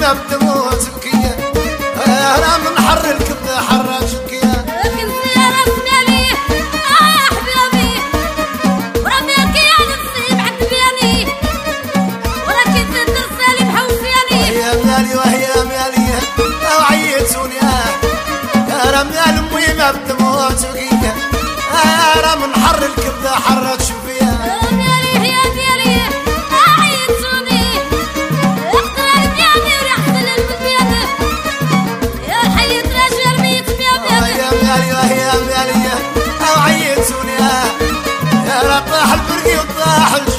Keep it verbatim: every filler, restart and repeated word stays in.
ما بتموت بكية انا من حر الكبد حرة شكية كنت يا رسمي عليه اه يا حبيبي ورميك يا نفسي بعد بياني ولكن تنسالي بحوسياني وهي مالي وهي مالي او عيتوني يا رميال امي ما بتموت بكية انا من حر الكبد حرة شوفية مالي يا مالي اه عيتوني اختار بياني وريحة المبيض يا حية راجل ميت بيض وهي مالي وهي مالي او عيتوني يا رطاح البرقي وطاح الجو